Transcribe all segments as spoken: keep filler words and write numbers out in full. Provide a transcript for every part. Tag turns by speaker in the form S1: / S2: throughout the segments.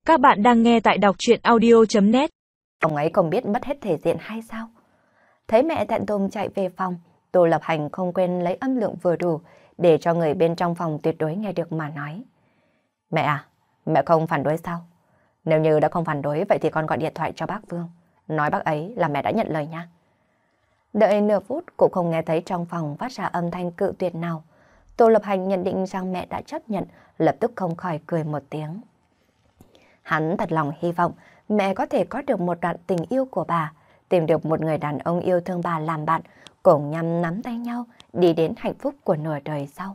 S1: Các bạn đang nghe tại đọc truyện audio chấm net.
S2: Ông ấy không biết mất hết thể diện hay sao? Thấy mẹ thẹn thùng chạy về phòng, Tô Lập Hành không quên lấy âm lượng vừa đủ để cho người bên trong phòng tuyệt đối nghe được mà nói. Mẹ à, mẹ không phản đối sao? Nếu như đã không phản đối vậy thì con gọi điện thoại cho bác Vương. Nói bác ấy là mẹ đã nhận lời nha. Đợi nửa phút cũng không nghe thấy trong phòng phát ra âm thanh cự tuyệt nào. Tô Lập Hành nhận định rằng mẹ đã chấp nhận, lập tức không khỏi cười một tiếng. Hắn thật lòng hy vọng mẹ có thể có được một đoạn tình yêu của bà, tìm được một người đàn ông yêu thương bà làm bạn, cùng nhằm nắm tay nhau đi đến hạnh phúc của nửa đời sau.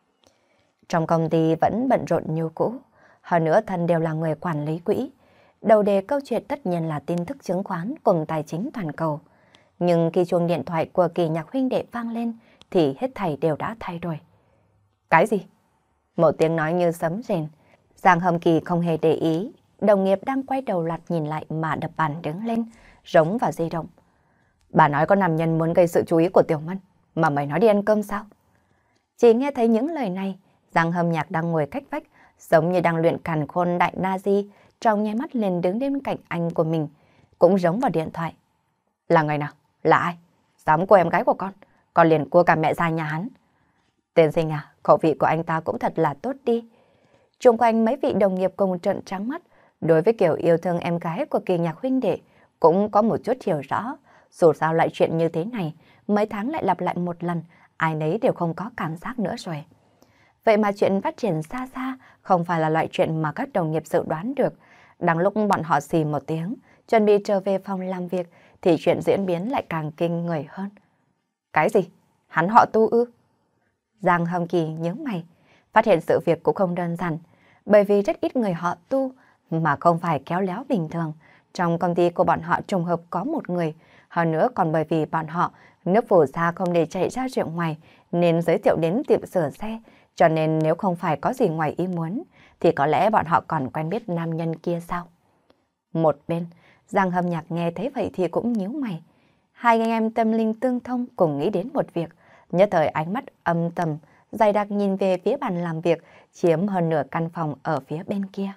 S2: Trong công ty vẫn bận rộn như cũ, hơn nữa thân đều là người quản lý quỹ. Đầu đề câu chuyện tất nhiên là tin tức chứng khoán cùng tài chính toàn cầu. Nhưng khi chuông điện thoại của Kỳ Nhạc huynh đệ vang lên thì hết thảy đều đã thay đổi. Cái gì? Một tiếng nói như sấm rền. Giang Hâm Kỳ không hề để ý, đồng nghiệp đang quay đầu lặt nhìn lại mà đập bàn đứng lên, rống vào di động. Bà nói có nam nhân muốn gây sự chú ý của Tiểu Mân, mà mày nói đi ăn cơm sao? Chỉ nghe thấy những lời này, Giang Hâm Nhạc đang ngồi cách vách, giống như đang luyện càn khôn đại Nazi, trong nháy mắt liền đứng bên cạnh anh của mình, cũng rống vào điện thoại. Là người nào? Là ai? Dám cô em gái của con, con liền cua cả mẹ ra nhà hắn. Tiên sinh à, khẩu vị của anh ta cũng thật là tốt đi. Chung quanh mấy vị đồng nghiệp cùng trợn trắng mắt, đối với kiểu yêu thương em gái của Kỳ Nhạc huynh đệ cũng có một chút hiểu rõ. Dù sao lại chuyện như thế này, mấy tháng lại lặp lại một lần, ai nấy đều không có cảm giác nữa rồi. Vậy mà chuyện phát triển xa xa không phải là loại chuyện mà các đồng nghiệp dự đoán được. Đang lúc bọn họ xì một tiếng, chuẩn bị trở về phòng làm việc, thì chuyện diễn biến lại càng kinh người hơn. Cái gì? Hắn họ Tu ư? Giang Hâm Kỳ nhớ mày, phát hiện sự việc cũng không đơn giản, bởi vì rất ít người họ Tu mà không phải khéo léo bình thường. Trong công ty của bọn họ trùng hợp có một người, hơn nữa còn bởi vì bọn họ nước phù sa không để chạy ra rượu ngoài nên giới thiệu đến tiệm sửa xe, cho nên nếu không phải có gì ngoài ý muốn thì có lẽ bọn họ còn quen biết nam nhân kia sao? Một bên, Giang Hâm Nhạc nghe thấy vậy thì cũng nhíu mày. Hai anh em tâm linh tương thông cùng nghĩ đến một việc, nhất thời ánh mắt âm tầm, dày đặc nhìn về phía bàn làm việc, chiếm hơn nửa căn phòng ở phía bên kia.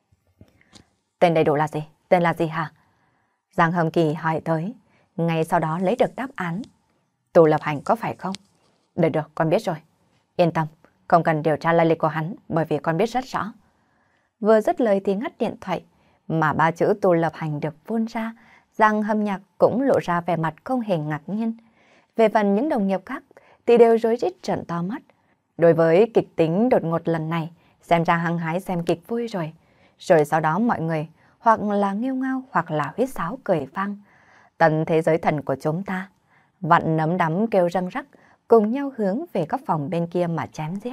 S2: Tên đầy đủ là gì? Tên là gì hả? Giang Hâm Kỳ hỏi tới, ngay sau đó lấy được đáp án. Tô Lập Hành có phải không? Được được, con biết rồi. Yên tâm, không cần điều tra lai lịch của hắn, bởi vì con biết rất rõ. Vừa dứt lời thì ngắt điện thoại, mà ba chữ Tô Lập Hành được phun ra, Giang Hâm Nhạc cũng lộ ra vẻ mặt không hề ngạc nhiên. Về phần những đồng nghiệp khác thì đều rối rít trợn to mắt. Đối với kịch tính đột ngột lần này, xem ra hăng hái xem kịch vui rồi. Rồi sau đó mọi người hoặc là nghêu ngao hoặc là huýt sáo cười vang. Tận thế giới thần của chúng ta, vặn nấm đắm kêu răng rắc, cùng nhau hướng về các phòng bên kia mà chém giết.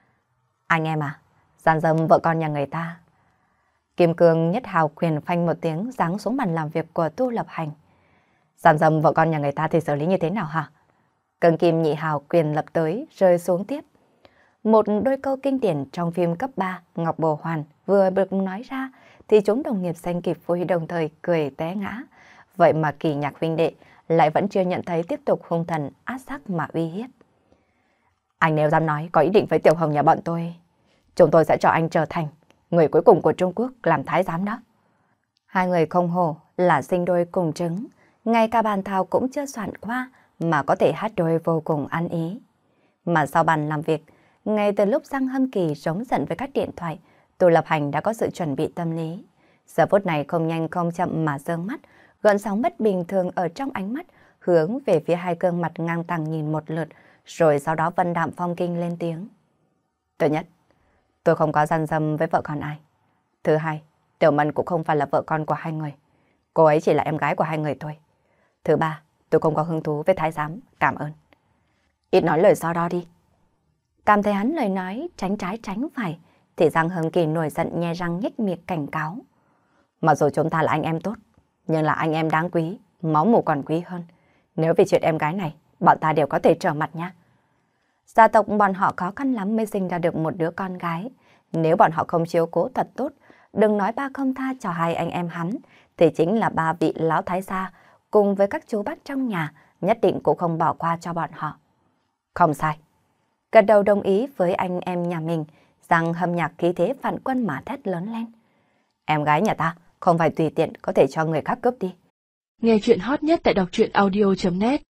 S2: Anh em à, gian dâm vợ con nhà người ta. Kim Cương Nhất Hào quyền phanh một tiếng giáng xuống bàn làm việc của Tu Lập Hành. Gian dâm vợ con nhà người ta thì xử lý như thế nào hả? Cương Kim Nhị Hào quyền lập tới rơi xuống tiếp. Một đôi câu kinh điển trong phim cấp ba Ngọc Bồ Hoàn vừa được nói ra thì chúng đồng nghiệp xanh kịp vui đồng thời cười té ngã. Vậy mà Kỳ Nhạc huynh đệ lại vẫn chưa nhận thấy tiếp tục hung thần ác sắc mà uy hiếp. Anh nếu dám nói có ý định với Tiểu Hồng nhà bọn tôi, chúng tôi sẽ cho anh trở thành người cuối cùng của Trung Quốc làm thái giám đó. Hai người không hổ là sinh đôi cùng trứng, ngay cả bàn thảo cũng chưa soạn qua mà có thể hát đôi vô cùng ăn ý. Mà sau bàn làm việc, ngay từ lúc Giang Hâm Kỳ rống giận với các điện thoại, Tô Lập Hành đã có sự chuẩn bị tâm lý. Giờ phút này không nhanh không chậm mà giương mắt, gợn sóng bất bình thường ở trong ánh mắt, hướng về phía hai gương mặt ngang tàng nhìn một lượt, rồi sau đó vân đạm phong kinh lên tiếng. Thứ nhất, tôi không có gian dâm với vợ con ai. Thứ hai, Tiểu Mân cũng không phải là vợ con của hai người. Cô ấy chỉ là em gái của hai người thôi. Thứ ba, tôi không có hứng thú với thái giám. Cảm ơn. Ít nói lời sau đó đi. Cảm thấy hắn lời nói tránh trái tránh phải, thì Giang Hâm Kỳ nổi giận nhe răng nhếch miệng cảnh cáo. Mặc dù chúng ta là anh em tốt, nhưng là anh em đáng quý, máu mủ còn quý hơn. Nếu vì chuyện em gái này, bọn ta đều có thể trở mặt nha. Gia tộc bọn họ khó khăn lắm mới sinh ra được một đứa con gái. Nếu bọn họ không chiếu cố thật tốt, đừng nói ba không tha cho hai anh em hắn, thì chính là ba vị lão thái gia cùng với các chú bác trong nhà nhất định cũng không bỏ qua cho bọn họ. Không sai. Gật đầu đồng ý với anh em nhà mình, Giang Hâm Nhạc khí thế phản quân mà thét lớn lên. Em gái nhà ta không phải tùy tiện có thể cho người khác cướp đi.
S1: Nghe chuyện hot nhất tại đọc truyện audio chấm net